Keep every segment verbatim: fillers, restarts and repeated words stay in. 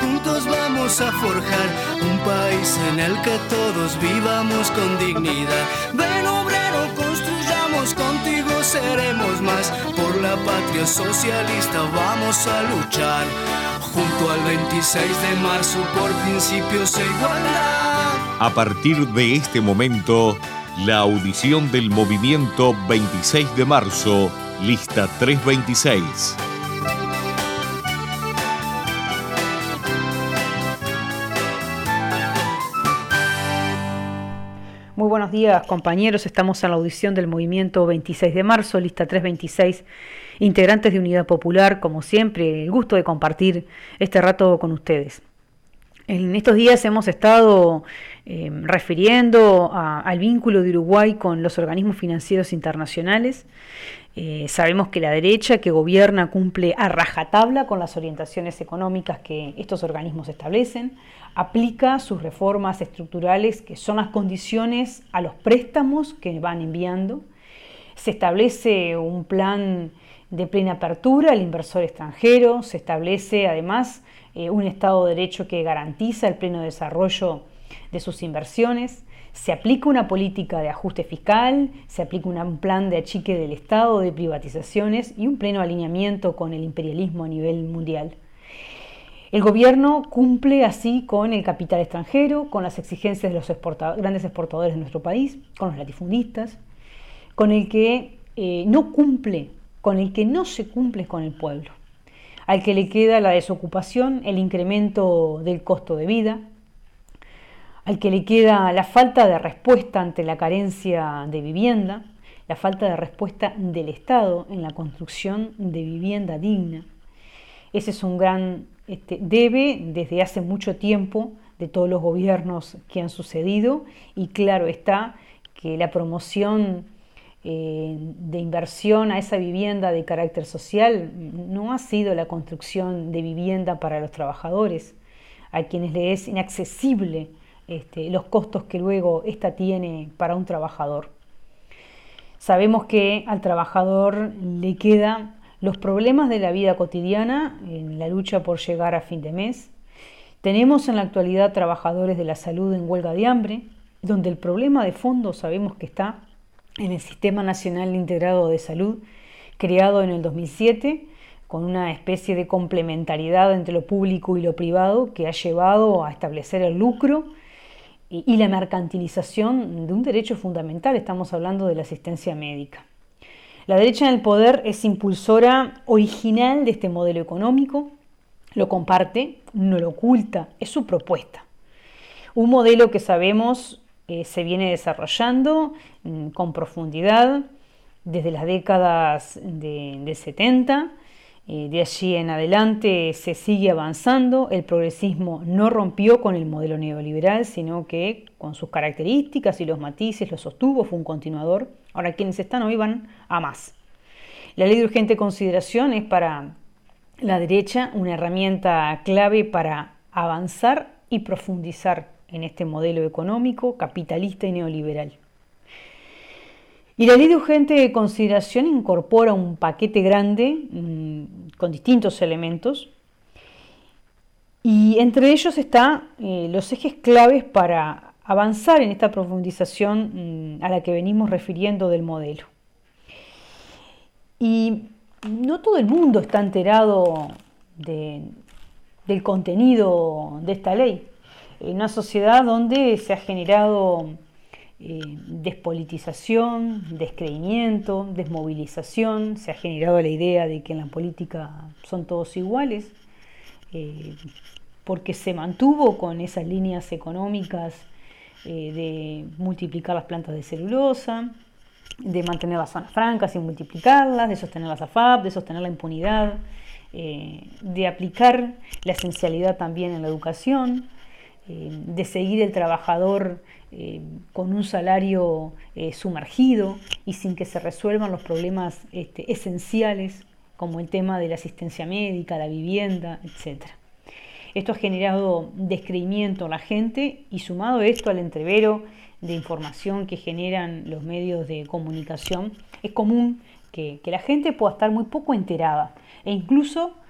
juntos vamos a forjar un país en el que todos vivamos con dignidad. Ven obrero, construyamos, contigo seremos más. Por la patria socialista vamos a luchar, junto al veintiséis de marzo por principios e igualdad. A partir de este momento, la audición del movimiento veintiséis de marzo, lista trescientos veintiséis. Muy buenos días, compañeros. Estamos en la audición del movimiento veintiséis de marzo, lista trescientos veintiséis, integrantes de Unidad Popular, como siempre, el gusto de compartir este rato con ustedes. En estos días hemos estado eh, refiriendo a, al vínculo de Uruguay con los organismos financieros internacionales. Eh, sabemos que la derecha que gobierna cumple a rajatabla con las orientaciones económicas que estos organismos establecen, aplica sus reformas estructurales que son las condiciones a los préstamos que van enviando, se establece un plan de plena apertura al inversor extranjero, se establece además eh, un Estado de Derecho que garantiza el pleno desarrollo de sus inversiones, se aplica una política de ajuste fiscal, se aplica una, un plan de achique del Estado, de privatizaciones y un pleno alineamiento con el imperialismo a nivel mundial. El gobierno cumple así con el capital extranjero, con las exigencias de los exporta- grandes exportadores de nuestro país, con los latifundistas, con el que eh, no cumple, con el que no se cumple con el pueblo, al que le queda la desocupación, el incremento del costo de vida, al que le queda la falta de respuesta ante la carencia de vivienda, la falta de respuesta del Estado en la construcción de vivienda digna. Ese es un gran este, debe desde hace mucho tiempo de todos los gobiernos que han sucedido, y claro está que la promoción eh, de inversión a esa vivienda de carácter social no ha sido la construcción de vivienda para los trabajadores, a quienes les es inaccesible Este, los costos que luego ésta tiene para un trabajador. Sabemos que al trabajador le quedan los problemas de la vida cotidiana en la lucha por llegar a fin de mes. Tenemos en la actualidad trabajadores de la salud en huelga de hambre, donde el problema de fondo sabemos que está en el Sistema Nacional Integrado de Salud, creado en el dos mil siete, con una especie de complementariedad entre lo público y lo privado que ha llevado a establecer el lucro y la mercantilización de un derecho fundamental. Estamos hablando de la asistencia médica. La derecha en el poder es impulsora original de este modelo económico, lo comparte, no lo oculta, es su propuesta. Un modelo que sabemos eh, se viene desarrollando mm, con profundidad desde las décadas de, de setenta. Eh, de allí en adelante se sigue avanzando. El progresismo no rompió con el modelo neoliberal, sino que con sus características y los matices lo sostuvo, fue un continuador. Ahora quienes están hoy van a más. La ley de urgente consideración es para la derecha una herramienta clave para avanzar y profundizar en este modelo económico capitalista y neoliberal. Y la ley de urgente consideración incorpora un paquete grande mmm, con distintos elementos, y entre ellos están eh, los ejes claves para avanzar en esta profundización mmm, a la que venimos refiriendo del modelo. Y no todo el mundo está enterado de, del contenido de esta ley. En una sociedad donde se ha generado Eh, despolitización, descreimiento, desmovilización, se ha generado la idea de que en la política son todos iguales, eh, porque se mantuvo con esas líneas económicas eh, de multiplicar las plantas de celulosa, de mantener las zonas francas y multiplicarlas, de sostener las A F A P, de sostener la impunidad, eh, de aplicar la esencialidad también en la educación, eh, de seguir el trabajador eh, con un salario eh, sumergido y sin que se resuelvan los problemas este, esenciales como el tema de la asistencia médica, la vivienda, etcétera. Esto ha generado descreimiento en la gente y sumado esto al entrevero de información que generan los medios de comunicación, es común que, que la gente pueda estar muy poco enterada e incluso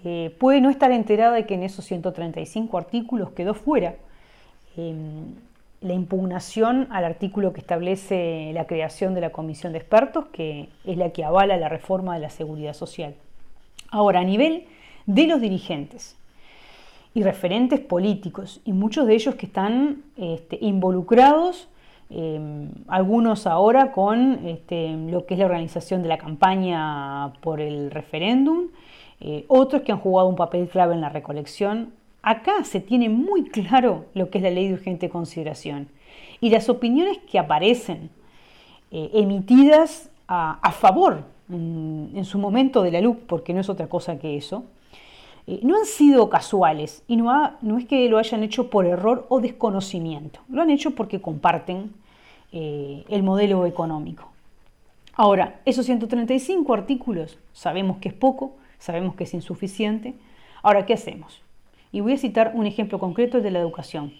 eh, puede no estar enterada de que en esos ciento treinta y cinco artículos quedó fuera eh, la impugnación al artículo que establece la creación de la comisión de expertos, que es la que avala la reforma de la seguridad social. Ahora, a nivel de los dirigentes y referentes políticos, y muchos de ellos que están este, involucrados, eh, algunos ahora con este, lo que es la organización de la campaña por el referéndum, eh, otros que han jugado un papel clave en la recolección. Acá se tiene muy claro lo que es la ley de urgente consideración, y las opiniones que aparecen eh, emitidas a, a favor en, en su momento de la L U C, porque no es otra cosa que eso, Eh, no han sido casuales y no, ha, no es que lo hayan hecho por error o desconocimiento, lo han hecho porque comparten eh, el modelo económico. Ahora, esos ciento treinta y cinco artículos sabemos que es poco, sabemos que es insuficiente. Ahora, ¿qué hacemos? Y voy a citar un ejemplo concreto, el de la educación.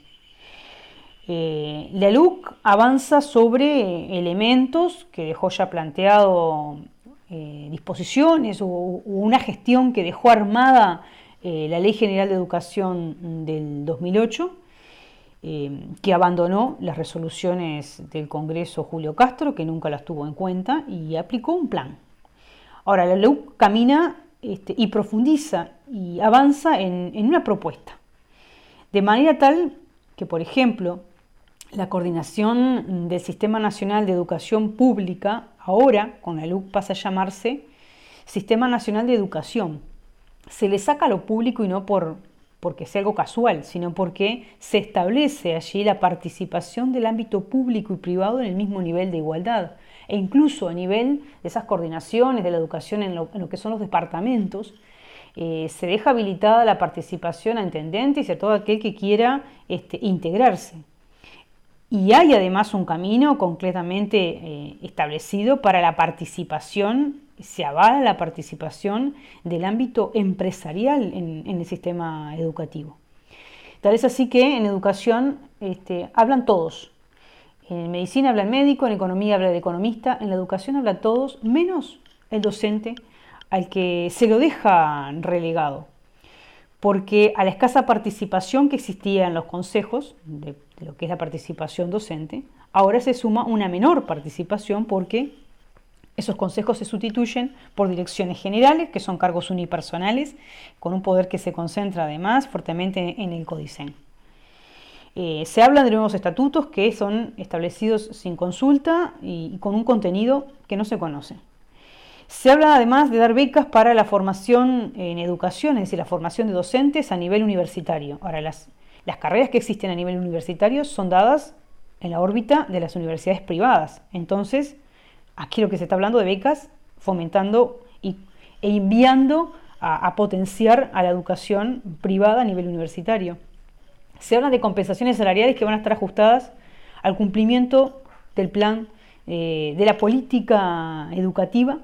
Eh, la L U C avanza sobre elementos que dejó ya planteado, eh, disposiciones o, o una gestión que dejó armada eh, la Ley General de Educación del dos mil ocho, eh, que abandonó las resoluciones del Congreso Julio Castro, que nunca las tuvo en cuenta, y aplicó un plan. Ahora, la L U C camina este, y profundiza y avanza en, en una propuesta, de manera tal que, por ejemplo, la coordinación del Sistema Nacional de Educación Pública, ahora con la L U C pasa a llamarse Sistema Nacional de Educación. Se le saca lo público y no por, porque sea algo casual, sino porque se establece allí la participación del ámbito público y privado en el mismo nivel de igualdad. E incluso a nivel de esas coordinaciones de la educación en lo, en lo que son los departamentos, eh, se deja habilitada la participación a intendentes y a todo aquel que quiera este, integrarse. Y hay además un camino completamente eh, establecido para la participación, se avala la participación del ámbito empresarial en, en el sistema educativo. Tal es así que en educación este, hablan todos. En medicina habla el médico, en economía habla el economista, en la educación habla todos, menos el docente, al que se lo deja relegado. Porque a la escasa participación que existía en los consejos, de, de lo que es la participación docente, ahora se suma una menor participación porque esos consejos se sustituyen por direcciones generales, que son cargos unipersonales, con un poder que se concentra además fuertemente en el CODICEN. Eh, se habla de nuevos estatutos que son establecidos sin consulta y, y con un contenido que no se conoce. Se habla además de dar becas para la formación en educación, es decir, la formación de docentes a nivel universitario. Ahora, las, las carreras que existen a nivel universitario son dadas en la órbita de las universidades privadas. Entonces, aquí lo que se está hablando de becas, fomentando y, e enviando a, a potenciar a la educación privada a nivel universitario. Se habla de compensaciones salariales que van a estar ajustadas al cumplimiento del plan eh, de la política educativa.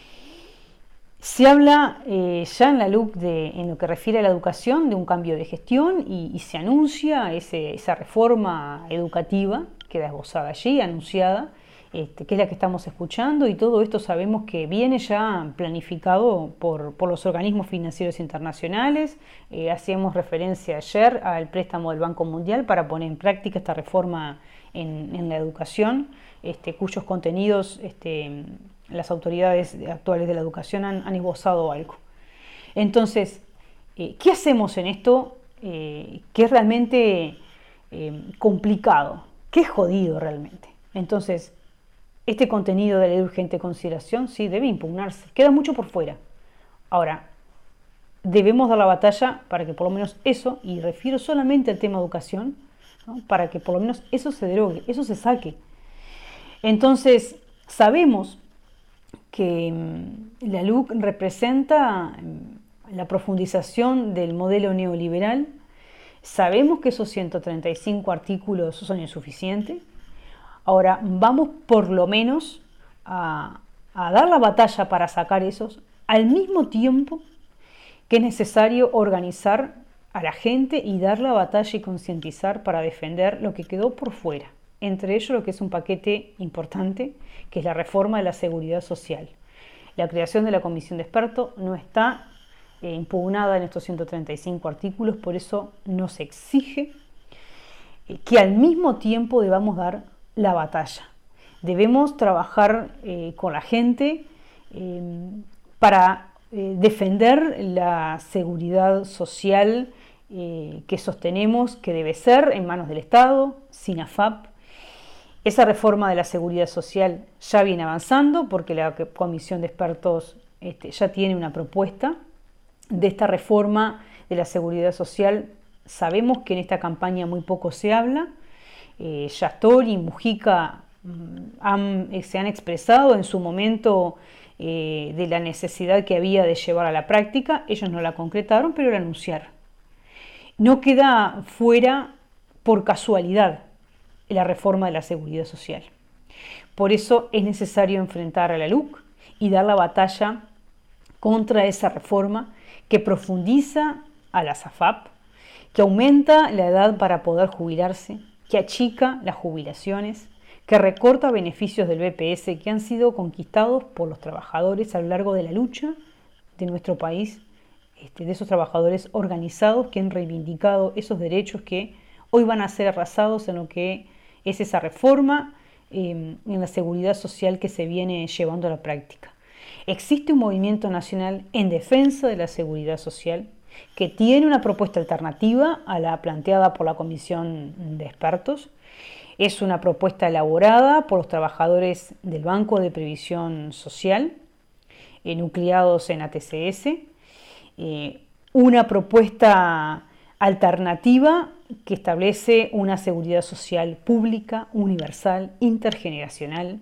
Se habla eh, ya en la L U C, de, en lo que refiere a la educación, de un cambio de gestión y, y se anuncia ese, esa reforma educativa, queda esbozada allí, anunciada, este, que es la que estamos escuchando, y todo esto sabemos que viene ya planificado por, por los organismos financieros internacionales. Eh, hacíamos referencia ayer al préstamo del Banco Mundial para poner en práctica esta reforma en, en la educación, este, cuyos contenidos este, las autoridades actuales de la educación han, han esbozado algo. Entonces, eh, ¿qué hacemos en esto eh, que es realmente eh, complicado? ¿Qué es jodido realmente? Entonces, este contenido de la ley de urgente consideración sí debe impugnarse. Queda mucho por fuera. Ahora, debemos dar la batalla para que por lo menos eso, y refiero solamente al tema educación, ¿no?, para que por lo menos eso se derogue, eso se saque. Entonces, sabemos que la L U C representa la profundización del modelo neoliberal. Sabemos que esos ciento treinta y cinco artículos son insuficientes. Ahora vamos por lo menos a, a dar la batalla para sacar esos, al mismo tiempo que es necesario organizar a la gente y dar la batalla y concientizar para defender lo que quedó por fuera. Entre ellos lo que es un paquete importante, que es la reforma de la seguridad social. La creación de la comisión de expertos no está eh, impugnada en estos ciento treinta y cinco artículos, por eso nos exige eh, que al mismo tiempo debamos dar la batalla. Debemos trabajar eh, con la gente eh, para eh, defender la seguridad social eh, que sostenemos, que debe ser en manos del Estado, sin A F A P. Esa reforma de la seguridad social ya viene avanzando porque la Comisión de Expertos este, ya tiene una propuesta de esta reforma de la seguridad social. Sabemos que en esta campaña muy poco se habla. Eh, Yastori y Mujica Han, se han expresado en su momento eh, de la necesidad que había de llevar a la práctica. Ellos no la concretaron, pero la anunciaron. No queda fuera por casualidad la reforma de la seguridad social. Por eso es necesario enfrentar a la L U C y dar la batalla contra esa reforma que profundiza a las A F A P, que aumenta la edad para poder jubilarse, que achica las jubilaciones, que recorta beneficios del B P S que han sido conquistados por los trabajadores a lo largo de la lucha de nuestro país, este, de esos trabajadores organizados que han reivindicado esos derechos que hoy van a ser arrasados en lo que es esa reforma eh, en la seguridad social que se viene llevando a la práctica. Existe un movimiento nacional en defensa de la seguridad social que tiene una propuesta alternativa a la planteada por la Comisión de Expertos. Es una propuesta elaborada por los trabajadores del Banco de Previsión Social, eh, nucleados en A T C S, eh, una propuesta alternativa que establece una seguridad social pública, universal, intergeneracional,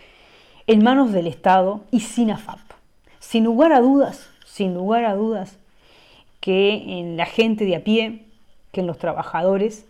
en manos del Estado y sin A F A P. Sin lugar a dudas, sin lugar a dudas, que en la gente de a pie, que en los trabajadores,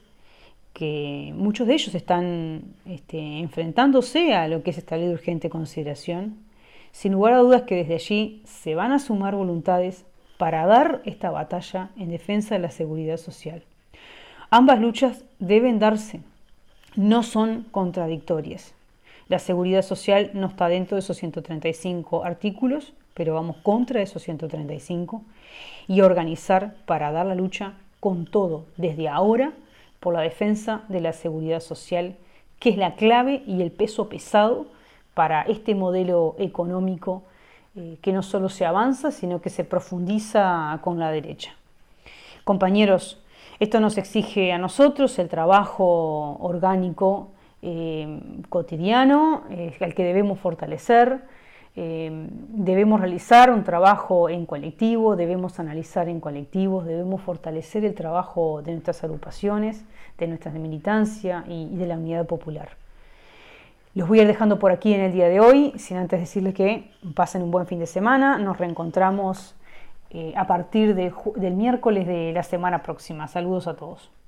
que muchos de ellos están este, enfrentándose a lo que es esta ley de urgente consideración, sin lugar a dudas que desde allí se van a sumar voluntades para dar esta batalla en defensa de la seguridad social. Ambas luchas deben darse, no son contradictorias. La seguridad social no está dentro de esos ciento treinta y cinco artículos, pero vamos contra esos ciento treinta y cinco y organizar para dar la lucha con todo, desde ahora, por la defensa de la seguridad social, que es la clave y el peso pesado para este modelo económico eh, que no solo se avanza, sino que se profundiza con la derecha. Compañeros, esto nos exige a nosotros el trabajo orgánico eh, cotidiano, eh, al que debemos fortalecer. Eh, debemos realizar un trabajo en colectivo, debemos analizar en colectivos, debemos fortalecer el trabajo de nuestras agrupaciones, de nuestra militancia y, y de la unidad popular. Los voy a ir dejando por aquí en el día de hoy, sin antes decirles que pasen un buen fin de semana. Nos reencontramos eh, a partir de, del miércoles de la semana próxima. Saludos a todos.